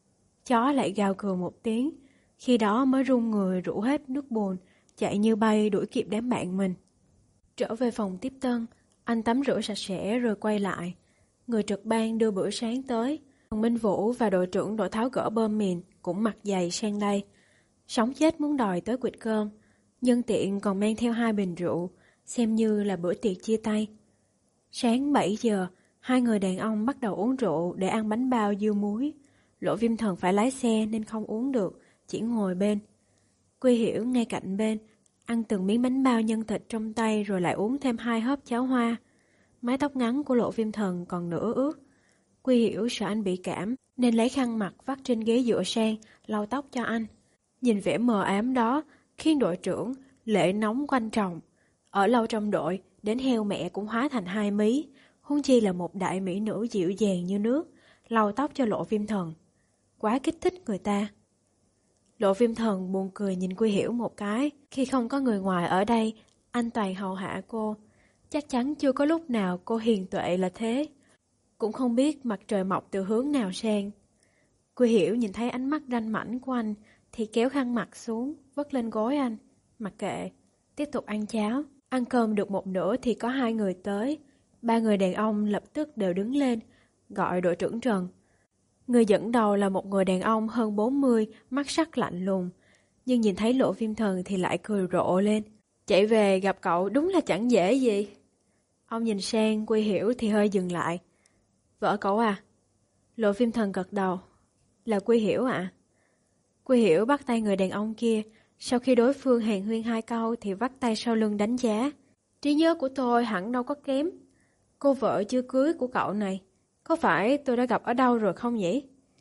Chó lại gào cười một tiếng, khi đó mới run người rũ hết nước bùn, chạy như bay đuổi kịp đám bạn mình. Trở về phòng tiếp tân, anh tắm rửa sạch sẽ rồi quay lại. Người trực ban đưa bữa sáng tới, Tần Minh Vũ và đội trưởng đội tháo gỡ bơm mìn cũng mặt dày sang đây. Sống chết muốn đòi tới quỵt cơm, nhân tiện còn mang theo hai bình rượu, xem như là bữa tiệc chia tay. Sáng bảy giờ, hai người đàn ông bắt đầu uống rượu để ăn bánh bao dưa muối. Lộ Viêm Thần phải lái xe nên không uống được, chỉ ngồi bên. Quy Hiểu ngay cạnh bên, ăn từng miếng bánh bao nhân thịt trong tay rồi lại uống thêm hai hớp cháo hoa. Mái tóc ngắn của Lộ Viêm Thần còn nửa ướt. Quy Hiểu sợ anh bị cảm nên lấy khăn mặt vắt trên ghế dựa sang, lau tóc cho anh. Nhìn vẻ mờ ám đó khiến đội trưởng lệ nóng quanh tròng. Ở lâu trong đội, đến heo mẹ cũng hóa thành hai mí, huống chi là một đại mỹ nữ dịu dàng như nước, lau tóc cho Lộ Viêm Thần. Quá kích thích người ta. Lộ Viêm Thần buồn cười nhìn Quy Hiểu một cái. Khi không có người ngoài ở đây, anh toàn hầu hạ cô. Chắc chắn chưa có lúc nào cô hiền tuệ là thế. Cũng không biết mặt trời mọc từ hướng nào sang. Quy Hiểu nhìn thấy ánh mắt ranh mảnh của anh thì kéo khăn mặt xuống, vất lên gối anh. Mặc kệ, tiếp tục ăn cháo. Ăn cơm được một nửa thì có hai người tới. Ba người đàn ông lập tức đều đứng lên, gọi đội trưởng Trần. Người dẫn đầu là một người đàn ông hơn bốn mươi, mắt sắc lạnh lùng. Nhưng nhìn thấy Lộ Viêm Thần thì lại cười rộ lên. Chạy về gặp cậu đúng là chẳng dễ gì. Ông nhìn sang Quy Hiểu thì hơi dừng lại. Vợ cậu à? Lộ Viêm Thần gật đầu. Là Quy Hiểu ạ. À? Quy Hiểu bắt tay người đàn ông kia. Sau khi đối phương hàn huyên hai câu thì vắt tay sau lưng đánh giá. Trí nhớ của tôi hẳn đâu có kém. Cô vợ chưa cưới của cậu này, có phải tôi đã gặp ở đâu rồi không nhỉ?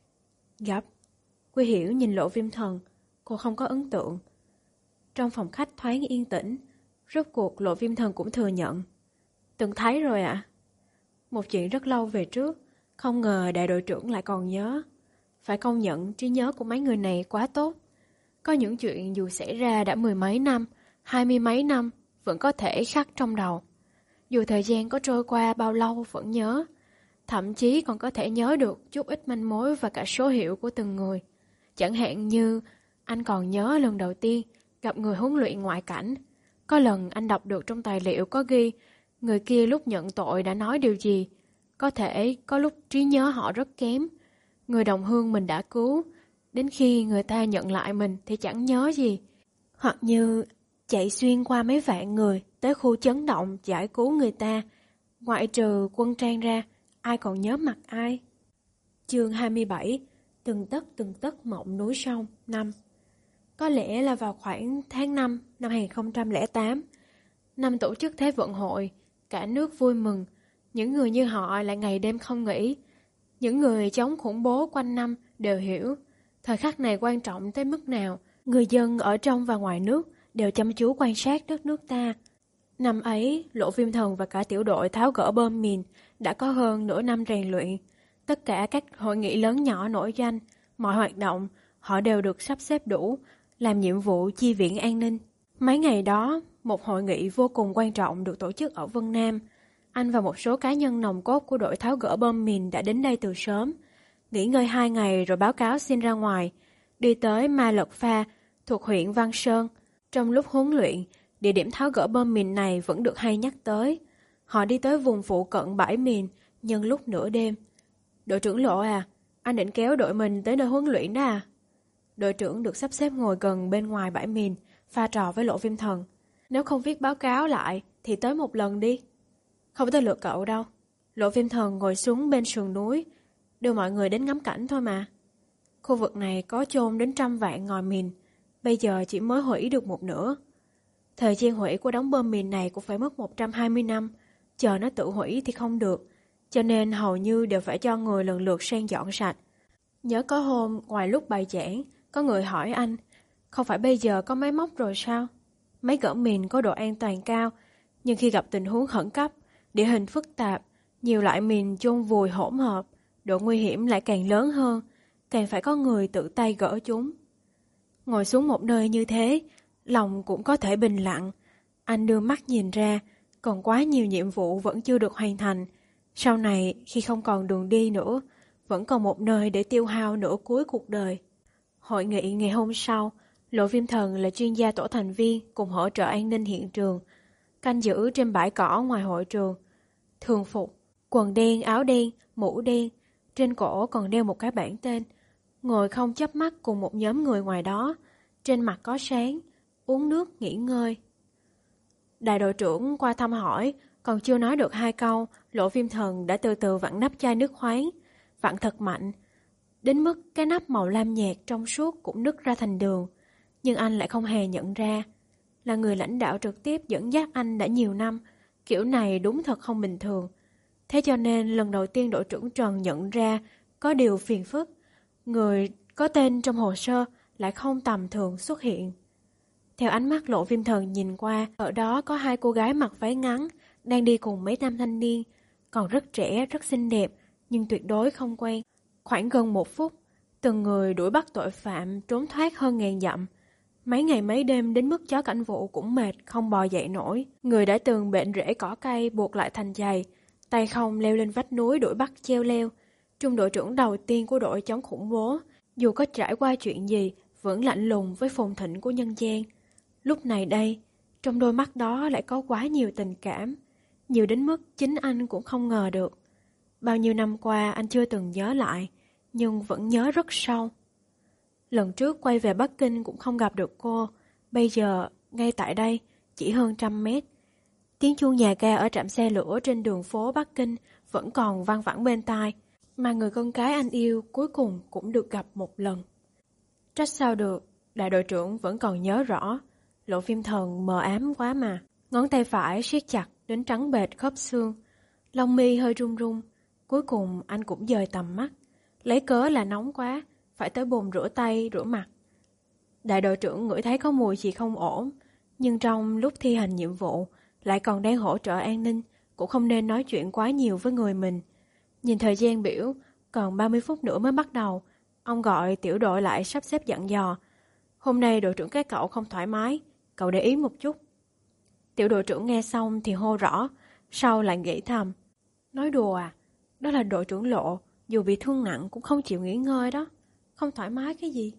Gặp. Quy Hiểu nhìn Lộ Viêm Thần, cô không có ấn tượng. Trong phòng khách thoáng yên tĩnh, rốt cuộc Lộ Viêm Thần cũng thừa nhận. Từng thấy rồi ạ. À? Một chuyện rất lâu về trước, không ngờ đại đội trưởng lại còn nhớ. Phải công nhận trí nhớ của mấy người này quá tốt. Có những chuyện dù xảy ra đã mười mấy năm, hai mươi mấy năm, vẫn có thể khắc trong đầu. Dù thời gian có trôi qua bao lâu vẫn nhớ. Thậm chí còn có thể nhớ được chút ít manh mối và cả số hiệu của từng người. Chẳng hạn như anh còn nhớ lần đầu tiên gặp người huấn luyện ngoại cảnh. Có lần anh đọc được trong tài liệu có ghi người kia lúc nhận tội đã nói điều gì. Có thể có lúc trí nhớ họ rất kém. Người đồng hương mình đã cứu, đến khi người ta nhận lại mình thì chẳng nhớ gì. Hoặc như chạy xuyên qua mấy vạn người tới khu chấn động giải cứu người ta. Ngoại trừ Quân Trang ra, ai còn nhớ mặt ai? Chương hai mươi bảy. Từng tấc từng tấc mộng núi sông. Năm. Có lẽ là vào khoảng tháng năm năm hai không không tám, năm tổ chức Thế vận hội, cả nước vui mừng. Những người như họ lại ngày đêm không nghỉ. Những người chống khủng bố quanh năm đều hiểu thời khắc này quan trọng tới mức nào. Người dân ở trong và ngoài nước đều chăm chú quan sát đất nước ta. Năm ấy, Lộ Viêm Thần và cả tiểu đội tháo gỡ bom mìn đã có hơn nửa năm rèn luyện. Tất cả các hội nghị lớn nhỏ nổi danh, mọi hoạt động, họ đều được sắp xếp đủ, làm nhiệm vụ chi viện an ninh. Mấy ngày đó, một hội nghị vô cùng quan trọng được tổ chức ở Vân Nam. Anh và một số cá nhân nòng cốt của đội tháo gỡ bom mìn đã đến đây từ sớm. Nghỉ ngơi hai ngày rồi báo cáo xin ra ngoài, đi tới Ma Lật Pha, thuộc huyện Văn Sơn. Trong lúc huấn luyện, địa điểm tháo gỡ bom mìn này vẫn được hay nhắc tới. Họ đi tới vùng phụ cận bãi mìn, nhân lúc nửa đêm. Đội trưởng Lộ à, anh định kéo đội mình tới nơi huấn luyện đó à? Đội trưởng được sắp xếp ngồi gần bên ngoài bãi mìn, pha trò với Lộ Viêm Thần. Nếu không viết báo cáo lại, thì tới một lần đi. Không tới lượt cậu đâu. Lộ Viêm Thần ngồi xuống bên sườn núi, đưa mọi người đến ngắm cảnh thôi mà. Khu vực này có chôn đến trăm vạn ngòi mìn, bây giờ chỉ mới hủy được một nửa. Thời gian hủy của đống bom mìn này cũng phải mất một trăm hai mươi năm, chờ nó tự hủy thì không được, cho nên hầu như đều phải cho người lần lượt sang dọn sạch. Nhớ có hôm, ngoài lúc bài giảng, có người hỏi anh, không phải bây giờ có máy móc rồi sao? Máy gỡ mìn có độ an toàn cao, nhưng khi gặp tình huống khẩn cấp, địa hình phức tạp, nhiều loại mìn chôn vùi hỗn hợp, độ nguy hiểm lại càng lớn hơn, càng phải có người tự tay gỡ chúng. Ngồi xuống một nơi như thế, lòng cũng có thể bình lặng. Anh đưa mắt nhìn ra, còn quá nhiều nhiệm vụ vẫn chưa được hoàn thành. Sau này, khi không còn đường đi nữa, vẫn còn một nơi để tiêu hao nửa cuối cuộc đời. Hội nghị ngày hôm sau, Lộ Viêm Thần là chuyên gia tổ thành viên cùng hỗ trợ an ninh hiện trường, canh giữ trên bãi cỏ ngoài hội trường. Thường phục, quần đen, áo đen, mũ đen, trên cổ còn đeo một cái bảng tên. Ngồi không chớp mắt cùng một nhóm người ngoài đó, trên mặt có sáng, uống nước nghỉ ngơi. Đại đội trưởng qua thăm hỏi, còn chưa nói được hai câu, Lộ Viêm Thần đã từ từ vặn nắp chai nước khoáng, vặn thật mạnh, đến mức cái nắp màu lam nhạt trong suốt cũng nứt ra thành đường. Nhưng anh lại không hề nhận ra. Là người lãnh đạo trực tiếp dẫn dắt anh đã nhiều năm, kiểu này đúng thật không bình thường. Thế cho nên lần đầu tiên đội trưởng Trần nhận ra có điều phiền phức, người có tên trong hồ sơ lại không tầm thường xuất hiện. Theo ánh mắt Lộ Viêm Thần nhìn qua, ở đó có hai cô gái mặc váy ngắn, đang đi cùng mấy nam thanh niên, còn rất trẻ, rất xinh đẹp, nhưng tuyệt đối không quen. Khoảng gần một phút, từng người đuổi bắt tội phạm trốn thoát hơn ngàn dặm. Mấy ngày mấy đêm đến mức chó cảnh vụ cũng mệt, không bò dậy nổi. Người đã từng bệnh rễ cỏ cây buộc lại thành giày, tay không leo lên vách núi đuổi bắt treo leo. Trung đội trưởng đầu tiên của đội chống khủng bố, dù có trải qua chuyện gì, vẫn lạnh lùng với phồn thịnh của nhân gian. Lúc này đây, trong đôi mắt đó lại có quá nhiều tình cảm, nhiều đến mức chính anh cũng không ngờ được. Bao nhiêu năm qua anh chưa từng nhớ lại, nhưng vẫn nhớ rất sâu. Lần trước quay về Bắc Kinh cũng không gặp được cô, bây giờ, ngay tại đây, chỉ hơn trăm mét. Tiếng chuông nhà ga ở trạm xe lửa trên đường phố Bắc Kinh vẫn còn văng vẳng bên tai, mà người con gái anh yêu cuối cùng cũng được gặp một lần. Trách sao được, đại đội trưởng vẫn còn nhớ rõ. Lộ Viêm Thần mờ ám quá mà. Ngón tay phải siết chặt đến trắng bệt khớp xương, lông mi hơi run run. Cuối cùng anh cũng dời tầm mắt, lấy cớ là nóng quá, phải tới bồn rửa tay, rửa mặt. Đại đội trưởng ngửi thấy có mùi gì không ổn, nhưng trong lúc thi hành nhiệm vụ, lại còn đang hỗ trợ an ninh, cũng không nên nói chuyện quá nhiều với người mình. Nhìn thời gian biểu, còn ba mươi phút nữa mới bắt đầu, ông gọi tiểu đội lại sắp xếp dặn dò. Hôm nay đội trưởng các cậu không thoải mái, cậu để ý một chút. Tiểu đội trưởng nghe xong thì hô rõ, sau lại nghĩ thầm. Nói đùa à, đó là đội trưởng Lộ, dù bị thương nặng cũng không chịu nghỉ ngơi đó. Không thoải mái cái gì?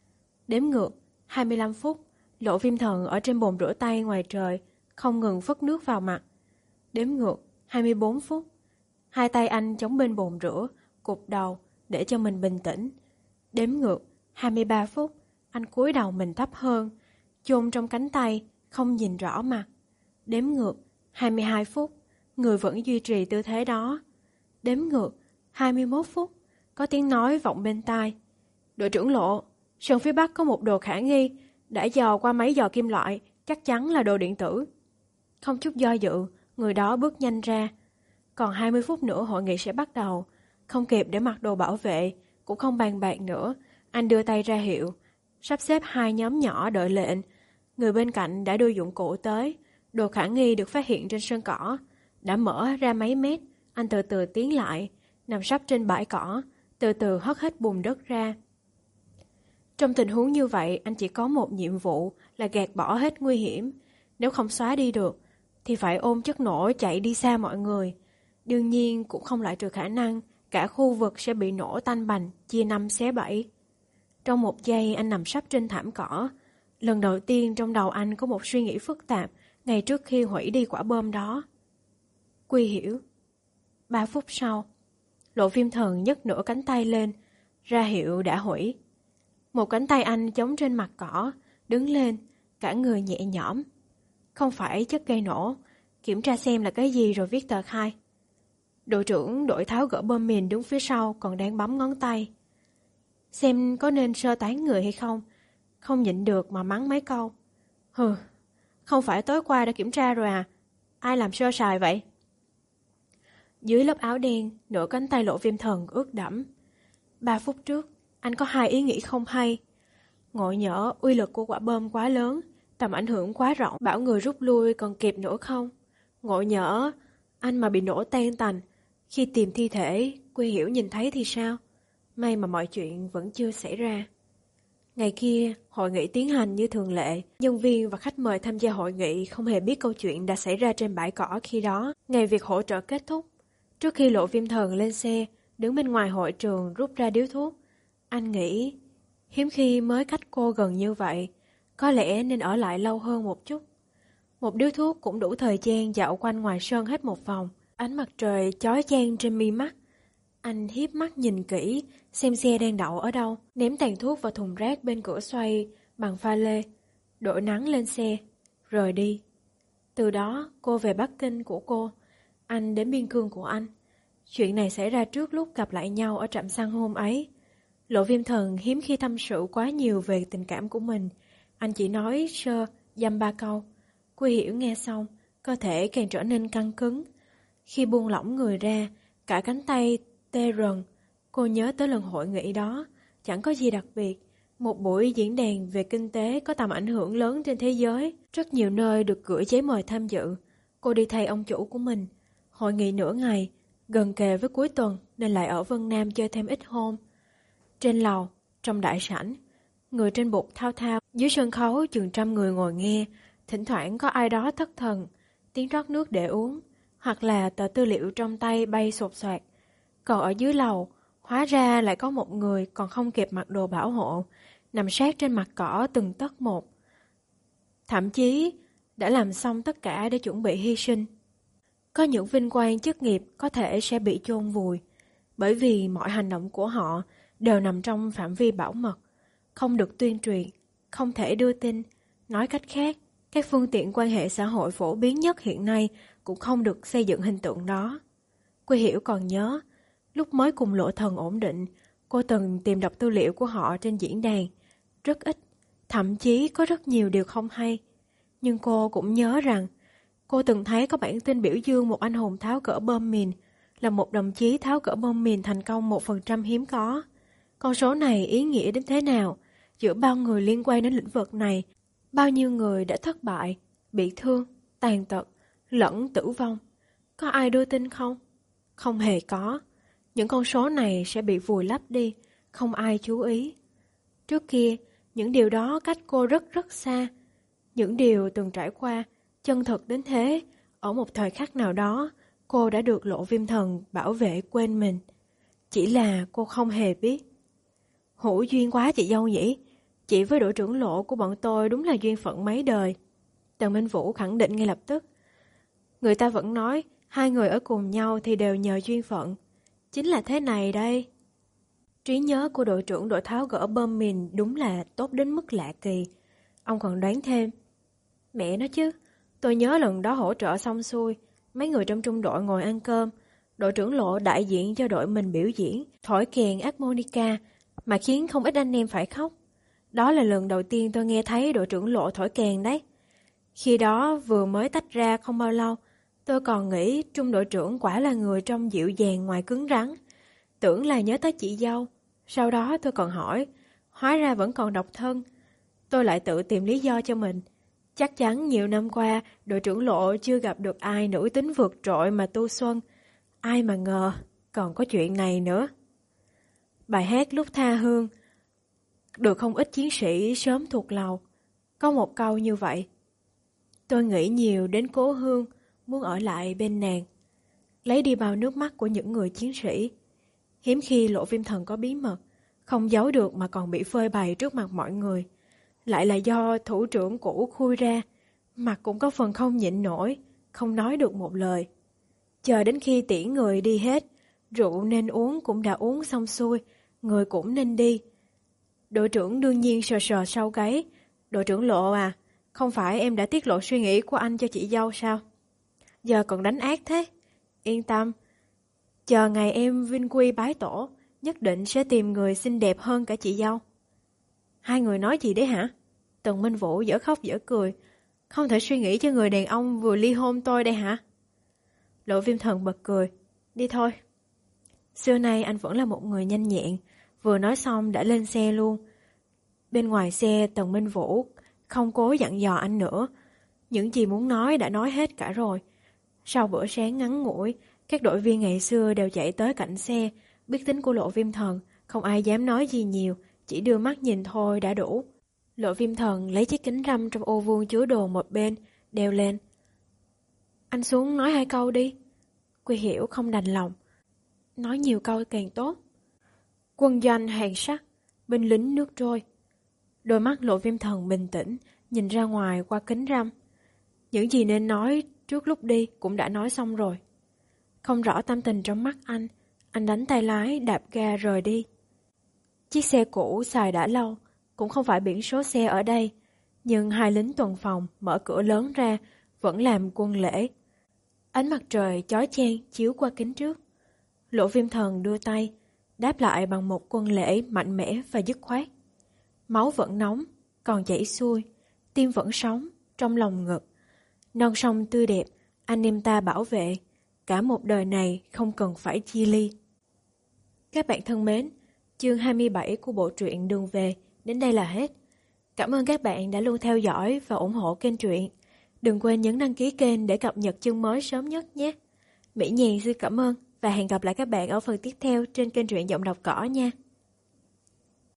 Đếm ngược, hai mươi lăm phút, Lộ Viêm Thần ở trên bồn rửa tay ngoài trời, không ngừng phất nước vào mặt. Đếm ngược, hai mươi bốn phút, hai tay anh chống bên bồn rửa, cụp đầu để cho mình bình tĩnh. Đếm ngược, hai mươi ba phút, anh cúi đầu mình thấp hơn, chôn trong cánh tay, không nhìn rõ mặt. Đếm ngược, hai mươi hai phút, người vẫn duy trì tư thế đó. Đếm ngược, hai mươi mốt phút, có tiếng nói vọng bên tai. Đội trưởng Lộ, Sân phía bắc có một đồ khả nghi, đã dò qua máy dò kim loại, chắc chắn là đồ điện tử. Không chút do dự, người đó bước nhanh ra. Còn hai mươi phút nữa hội nghị sẽ bắt đầu. Không kịp để mặc đồ bảo vệ, cũng không bàn bạc nữa. Anh đưa tay ra hiệu, sắp xếp hai nhóm nhỏ đợi lệnh. Người bên cạnh đã đưa dụng cụ tới. Đồ khả nghi được phát hiện trên sân cỏ. Đã mở ra mấy mét, anh từ từ tiến lại, nằm sấp trên bãi cỏ, từ từ hất hết bùn đất ra. Trong tình huống như vậy, anh chỉ có một nhiệm vụ là gạt bỏ hết nguy hiểm. Nếu không xóa đi được, thì phải ôm chất nổ chạy đi xa mọi người. Đương nhiên cũng không loại trừ khả năng cả khu vực sẽ bị nổ tanh bành, chia năm xé bảy. Trong một giây anh nằm sấp trên thảm cỏ. Lần đầu tiên trong đầu anh có một suy nghĩ phức tạp ngay trước khi hủy đi quả bom đó. Quy hiểu. Ba phút sau, Lộ Viêm Thần nhấc nửa cánh tay lên, ra hiệu đã hủy. Một cánh tay anh chống trên mặt cỏ, đứng lên, cả người nhẹ nhõm. Không phải chất gây nổ, kiểm tra xem là cái gì rồi viết tờ khai. Đội trưởng đội tháo gỡ bom mìn đứng phía sau còn đang bấm ngón tay. Xem có nên sơ tán người hay không, không nhịn được mà mắng mấy câu. Hừ, không phải tối qua đã kiểm tra rồi à, ai làm sơ sài vậy? Dưới lớp áo đen, nửa cánh tay Lộ Viêm Thần ướt đẫm. Ba phút trước, anh có hai ý nghĩ không hay. Ngộ nhỡ uy lực của quả bom quá lớn, tầm ảnh hưởng quá rộng, bảo người rút lui còn kịp nữa không? Ngộ nhỡ anh mà bị nổ tan tành, khi tìm thi thể, Quy Hiểu nhìn thấy thì sao? May mà mọi chuyện vẫn chưa xảy ra. Ngày kia, hội nghị tiến hành như thường lệ. Nhân viên và khách mời tham gia hội nghị không hề biết câu chuyện đã xảy ra trên bãi cỏ khi đó. Ngày việc hỗ trợ kết thúc. Trước khi Lộ Viêm Thần lên xe, đứng bên ngoài hội trường rút ra điếu thuốc. Anh nghĩ, hiếm khi mới cách cô gần như vậy, có lẽ nên ở lại lâu hơn một chút. Một điếu thuốc cũng đủ thời gian dạo quanh ngoài sân hết một vòng. Ánh mặt trời chói chang trên mi mắt. Anh hiếp mắt nhìn kỹ, xem xe đang đậu ở đâu, ném tàn thuốc vào thùng rác bên cửa xoay bằng pha lê, đội nắng lên xe, rời đi. Từ đó, cô về Bắc Kinh của cô, anh đến biên cương của anh. Chuyện này xảy ra trước lúc gặp lại nhau ở trạm xăng hôm ấy. Lộ Viêm Thần hiếm khi tâm sự quá nhiều về tình cảm của mình. Anh chỉ nói sơ, dăm ba câu. Quy Hiểu nghe xong, cơ thể càng trở nên căng cứng. Khi buông lỏng người ra, cả cánh tay tê rần. Cô nhớ tới lần hội nghị đó, chẳng có gì đặc biệt. Một buổi diễn đàn về kinh tế có tầm ảnh hưởng lớn trên thế giới. Rất nhiều nơi được gửi giấy mời tham dự. Cô đi thay ông chủ của mình. Hội nghị nửa ngày, gần kề với cuối tuần nên lại ở Vân Nam chơi thêm ít hôm. Trên lầu, trong đại sảnh, người trên bục thao thao, dưới sân khấu chừng trăm người ngồi nghe, thỉnh thoảng có ai đó thất thần, tiếng rót nước để uống, hoặc là tờ tư liệu trong tay bay sột soạt. Còn ở dưới lầu, hóa ra lại có một người còn không kịp mặc đồ bảo hộ, nằm sát trên mặt cỏ từng tấc một. Thậm chí đã làm xong tất cả để chuẩn bị hy sinh. Có những vinh quang chức nghiệp có thể sẽ bị chôn vùi, bởi vì mọi hành động của họ đều nằm trong phạm vi bảo mật, không được tuyên truyền, không thể đưa tin. Nói cách khác, các phương tiện quan hệ xã hội phổ biến nhất hiện nay cũng không được xây dựng hình tượng đó. Quy Hiểu còn nhớ, lúc mới cùng Lộ Thần ổn định, cô từng tìm đọc tư liệu của họ trên diễn đàn. Rất ít, thậm chí có rất nhiều điều không hay. Nhưng cô cũng nhớ rằng, cô từng thấy có bản tin biểu dương một anh hùng tháo gỡ bom mìn, là một đồng chí tháo gỡ bom mìn thành công một phần trăm hiếm có. Con số này ý nghĩa đến thế nào, giữa bao người liên quan đến lĩnh vực này, bao nhiêu người đã thất bại, bị thương, tàn tật, lẫn tử vong. Có ai đưa tin không? Không hề có. Những con số này sẽ bị vùi lấp đi, không ai chú ý. Trước kia, những điều đó cách cô rất rất xa. Những điều từng trải qua, chân thực đến thế, ở một thời khắc nào đó, cô đã được Lộ Viêm Thần bảo vệ quên mình. Chỉ là cô không hề biết. Hữu duyên quá chị dâu nhỉ? Chị với đội trưởng Lộ của bọn tôi đúng là duyên phận mấy đời. Tần Minh Vũ khẳng định ngay lập tức. Người ta vẫn nói, hai người ở cùng nhau thì đều nhờ duyên phận. Chính là thế này đây. Trí nhớ của đội trưởng đội tháo gỡ bom mìn đúng là tốt đến mức lạ kỳ. Ông còn đoán thêm. Mẹ nó chứ, tôi nhớ lần đó hỗ trợ xong xuôi, mấy người trong trung đội ngồi ăn cơm. Đội trưởng Lộ đại diện cho đội mình biểu diễn, thổi kèn harmonica, mà khiến không ít anh em phải khóc. Đó là lần đầu tiên tôi nghe thấy đội trưởng Lộ thổi kèn đấy. Khi đó vừa mới tách ra không bao lâu, tôi còn nghĩ Trung đội trưởng quả là người trông dịu dàng ngoài cứng rắn. Tưởng là nhớ tới chị dâu. Sau đó tôi còn hỏi, hóa ra vẫn còn độc thân. Tôi lại tự tìm lý do cho mình. Chắc chắn nhiều năm qua, đội trưởng Lộ chưa gặp được ai nữ tính vượt trội mà tu xuân. Ai mà ngờ, còn có chuyện này nữa. Bài hát Lúc Tha Hương được không ít chiến sĩ sớm thuộc lòng. Có một câu như vậy. Tôi nghĩ nhiều đến cố hương, muốn ở lại bên nàng. Lấy đi bao nước mắt của những người chiến sĩ. Hiếm khi Lộ Viêm Thần có bí mật, không giấu được mà còn bị phơi bày trước mặt mọi người. Lại là do thủ trưởng cũ khui ra, mặt cũng có phần không nhịn nổi, không nói được một lời. Chờ đến khi tiễn người đi hết, rượu nên uống cũng đã uống xong xuôi, người cũng nên đi. Đội trưởng đương nhiên sờ sờ sau gáy. Đội trưởng Lộ à, không phải em đã tiết lộ suy nghĩ của anh cho chị dâu sao? Giờ còn đánh ác thế. Yên tâm, chờ ngày em vinh quy bái tổ, nhất định sẽ tìm người xinh đẹp hơn cả chị dâu. Hai người nói gì đấy hả? Tần Minh Vũ dở khóc dở cười. Không thể suy nghĩ cho người đàn ông vừa ly hôn tôi đây hả? Lộ Viêm Thần bật cười. Đi thôi. Xưa nay anh vẫn là một người nhanh nhẹn. Vừa nói xong đã lên xe luôn. Bên ngoài xe Tần Minh Vũ không cố dặn dò anh nữa. Những gì muốn nói đã nói hết cả rồi. Sau bữa sáng ngắn ngủi, các đội viên ngày xưa đều chạy tới cạnh xe. Biết tính của Lộ Viêm Thần, không ai dám nói gì nhiều, chỉ đưa mắt nhìn thôi đã đủ. Lộ Viêm Thần lấy chiếc kính râm trong ô vuông chứa đồ một bên, đeo lên. Anh xuống nói hai câu đi. Quy Hiểu không đành lòng. Nói nhiều câu càng tốt. Quân doanh hàng sắt, binh lính nước trôi. Đôi mắt Lộ Viêm Thần bình tĩnh, nhìn ra ngoài qua kính râm. Những gì nên nói trước lúc đi cũng đã nói xong rồi. Không rõ tâm tình trong mắt anh, anh đánh tay lái đạp ga rời đi. Chiếc xe cũ xài đã lâu, cũng không phải biển số xe ở đây, nhưng hai lính tuần phòng mở cửa lớn ra vẫn làm quân lễ. Ánh mặt trời chói chang chiếu qua kính trước. Lộ Viêm Thần đưa tay, đáp lại bằng một quân lễ mạnh mẽ và dứt khoát. Máu vẫn nóng, còn chảy xuôi, tim vẫn sống trong lòng ngực. Non sông tươi đẹp, anh em ta bảo vệ, cả một đời này không cần phải chia ly. Các bạn thân mến, chương hai mươi bảy của bộ truyện Đường Về đến đây là hết. Cảm ơn các bạn đã luôn theo dõi và ủng hộ kênh truyện. Đừng quên nhấn đăng ký kênh để cập nhật chương mới sớm nhất nhé. Mỹ Nhàn xin cảm ơn và hẹn gặp lại các bạn ở phần tiếp theo trên kênh truyện Giọng Đọc Cỏ nha.